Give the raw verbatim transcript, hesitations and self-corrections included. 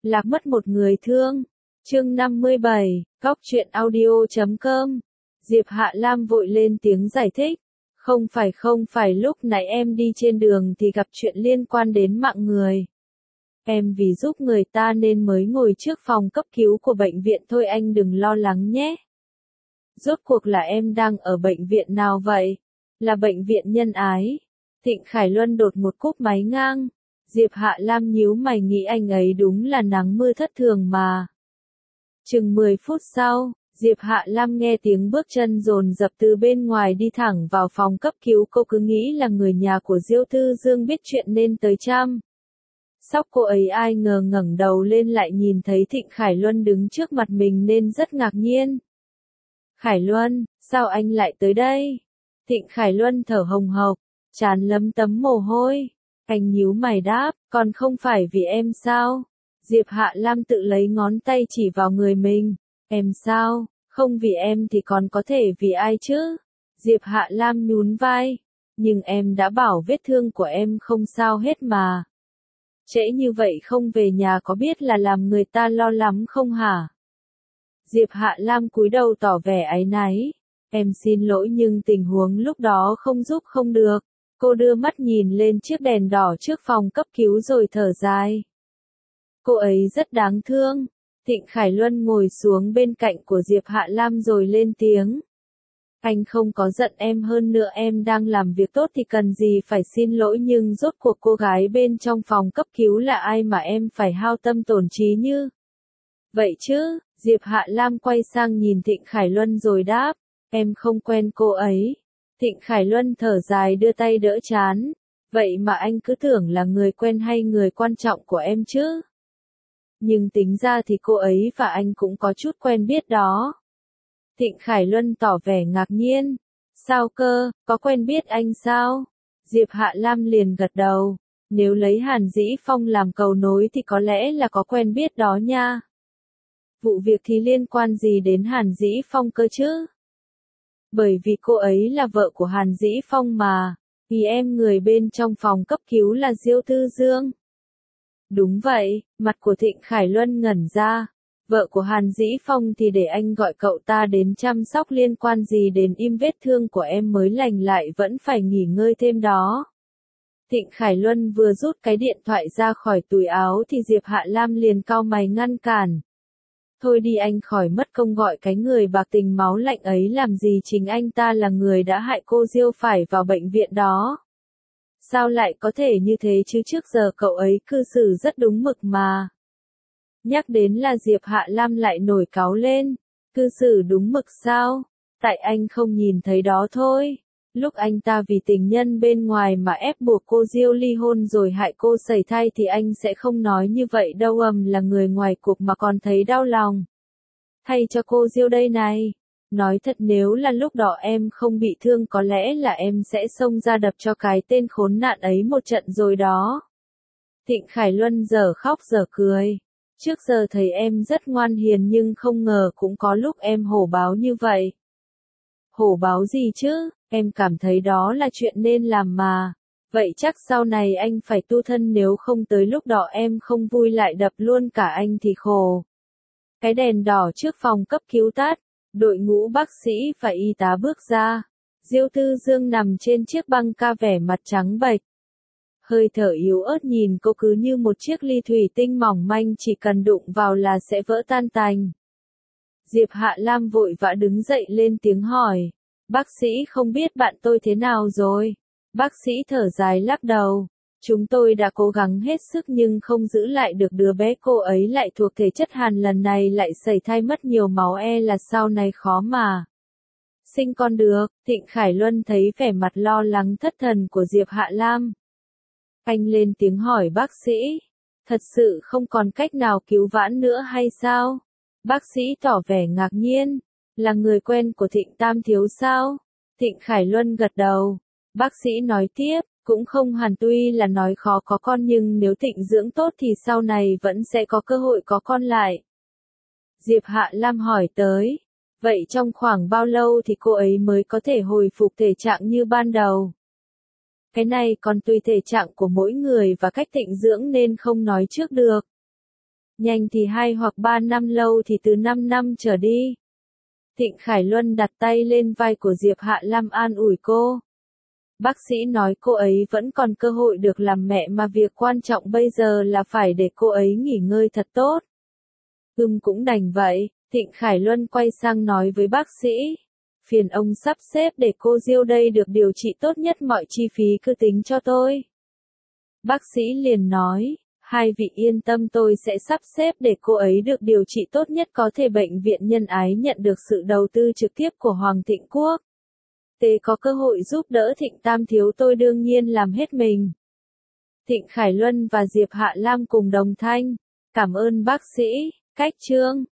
Lạc mất một người thương. Chương năm mươi bảy, Góc truyện audio chấm com. Diệp Hạ Lam vội lên tiếng giải thích. Không phải không phải lúc nãy em đi trên đường thì gặp chuyện liên quan đến mạng người. Em vì giúp người ta nên mới ngồi trước phòng cấp cứu của bệnh viện thôi, anh đừng lo lắng nhé. Rốt cuộc là em đang ở bệnh viện nào vậy? Là bệnh viện Nhân Ái. Thịnh Khải Luân đột một cúp máy ngang. Diệp Hạ Lam nhíu mày nghĩ anh ấy đúng là nắng mưa thất thường mà. Chừng mười phút sau, Diệp Hạ Lam nghe tiếng bước chân dồn dập từ bên ngoài đi thẳng vào phòng cấp cứu. Cô cứ nghĩ là người nhà của Diêu Tư Dương biết chuyện nên tới chăm sóc cô ấy, ai ngờ ngẩng đầu lên lại nhìn thấy Thịnh Khải Luân đứng trước mặt mình nên rất ngạc nhiên. Khải Luân, sao anh lại tới đây? Thịnh Khải Luân thở hồng hộc, trán lấm tấm mồ hôi. Anh nhíu mày đáp, còn không phải vì em sao? Diệp Hạ Lam tự lấy ngón tay chỉ vào người mình. Em sao? Không vì em thì còn có thể vì ai chứ? Diệp Hạ Lam nhún vai. Nhưng em đã bảo vết thương của em không sao hết mà. Trễ như vậy không về nhà có biết là làm người ta lo lắm không hả? Diệp Hạ Lam cúi đầu tỏ vẻ áy náy. Em xin lỗi nhưng tình huống lúc đó không giúp không được. Cô đưa mắt nhìn lên chiếc đèn đỏ trước phòng cấp cứu rồi thở dài. Cô ấy rất đáng thương. Thịnh Khải Luân ngồi xuống bên cạnh của Diệp Hạ Lam rồi lên tiếng. Anh không có giận em, hơn nữa em đang làm việc tốt thì cần gì phải xin lỗi, nhưng rốt cuộc cô gái bên trong phòng cấp cứu là ai mà em phải hao tâm tổn trí như vậy chứ? Diệp Hạ Lam quay sang nhìn Thịnh Khải Luân rồi đáp. Em không quen cô ấy. Thịnh Khải Luân thở dài đưa tay đỡ trán. Vậy mà anh cứ tưởng là người quen hay người quan trọng của em chứ? Nhưng tính ra thì cô ấy và anh cũng có chút quen biết đó. Thịnh Khải Luân tỏ vẻ ngạc nhiên. Sao cơ, có quen biết anh sao? Diệp Hạ Lam liền gật đầu. Nếu lấy Hàn Dĩ Phong làm cầu nối thì có lẽ là có quen biết đó nha. Vụ việc thì liên quan gì đến Hàn Dĩ Phong cơ chứ? Bởi vì cô ấy là vợ của Hàn Dĩ Phong mà. Vì em người bên trong phòng cấp cứu là Diêu Tư Dương. Đúng vậy, mặt của Thịnh Khải Luân ngẩn ra. Vợ của Hàn Dĩ Phong thì để anh gọi cậu ta đến chăm sóc, liên quan gì đến im vết thương của em mới lành lại vẫn phải nghỉ ngơi thêm đó. Thịnh Khải Luân vừa rút cái điện thoại ra khỏi túi áo thì Diệp Hạ Lam liền cau mày ngăn cản. Thôi đi anh, khỏi mất công gọi cái người bạc tình máu lạnh ấy làm gì, chính anh ta là người đã hại cô Diêu phải vào bệnh viện đó. Sao lại có thể như thế chứ, trước giờ cậu ấy cư xử rất đúng mực mà. Nhắc đến là Diệp Hạ Lam lại nổi cáu lên. Cư xử đúng mực sao? Tại anh không nhìn thấy đó thôi. Lúc anh ta vì tình nhân bên ngoài mà ép buộc cô Diêu ly hôn rồi hại cô sẩy thai thì anh sẽ không nói như vậy đâu, ầm là người ngoài cuộc mà còn thấy đau lòng. Thay cho cô Diêu đây này. Nói thật, nếu là lúc đó em không bị thương có lẽ là em sẽ xông ra đập cho cái tên khốn nạn ấy một trận rồi đó. Thịnh Khải Luân giờ khóc giờ cười. Trước giờ thấy em rất ngoan hiền nhưng không ngờ cũng có lúc em hổ báo như vậy. Hổ báo gì chứ, em cảm thấy đó là chuyện nên làm mà. Vậy chắc sau này anh phải tu thân, nếu không tới lúc đó em không vui lại đập luôn cả anh thì khổ. Cái đèn đỏ trước phòng cấp cứu tắt, đội ngũ bác sĩ và y tá bước ra. Diêu Tư Dương nằm trên chiếc băng ca vẻ mặt trắng bệch. Hơi thở yếu ớt nhìn cô cứ như một chiếc ly thủy tinh mỏng manh, chỉ cần đụng vào là sẽ vỡ tan tành. Diệp Hạ Lam vội vã đứng dậy lên tiếng hỏi. Bác sĩ không biết bạn tôi thế nào rồi? Bác sĩ thở dài lắc đầu. Chúng tôi đã cố gắng hết sức nhưng không giữ lại được đứa bé, cô ấy lại thuộc thể chất Hàn, lần này lại sẩy thai mất nhiều máu, e là sau này khó mà sinh con được. Thịnh Khải Luân thấy vẻ mặt lo lắng thất thần của Diệp Hạ Lam. Anh lên tiếng hỏi bác sĩ. Thật sự không còn cách nào cứu vãn nữa hay sao? Bác sĩ tỏ vẻ ngạc nhiên. Là người quen của Thịnh Tam Thiếu sao? Thịnh Khải Luân gật đầu. Bác sĩ nói tiếp. Cũng không hẳn, tuy là nói khó có con nhưng nếu Thịnh dưỡng tốt thì sau này vẫn sẽ có cơ hội có con lại. Diệp Hạ Lam hỏi tới. Vậy trong khoảng bao lâu thì cô ấy mới có thể hồi phục thể trạng như ban đầu? Cái này còn tùy thể trạng của mỗi người và cách Thịnh dưỡng nên không nói trước được. Nhanh thì hai hoặc ba năm, lâu thì từ năm năm trở đi. Thịnh Khải Luân đặt tay lên vai của Diệp Hạ Lam an ủi cô. Bác sĩ nói cô ấy vẫn còn cơ hội được làm mẹ mà việc quan trọng bây giờ là phải để cô ấy nghỉ ngơi thật tốt. Ừm cũng đành vậy, Thịnh Khải Luân quay sang nói với bác sĩ. Phiền ông sắp xếp để cô Diêu đây được điều trị tốt nhất, mọi chi phí cứ tính cho tôi. Bác sĩ liền nói, hai vị yên tâm, tôi sẽ sắp xếp để cô ấy được điều trị tốt nhất có thể. Bệnh viện Nhân Ái nhận được sự đầu tư trực tiếp của Hoàng Thịnh Quốc. Tê có cơ hội giúp đỡ Thịnh Tam thiếu, tôi đương nhiên làm hết mình. Thịnh Khải Luân và Diệp Hạ Lam cùng đồng thanh. Cảm ơn bác sĩ. Cách chương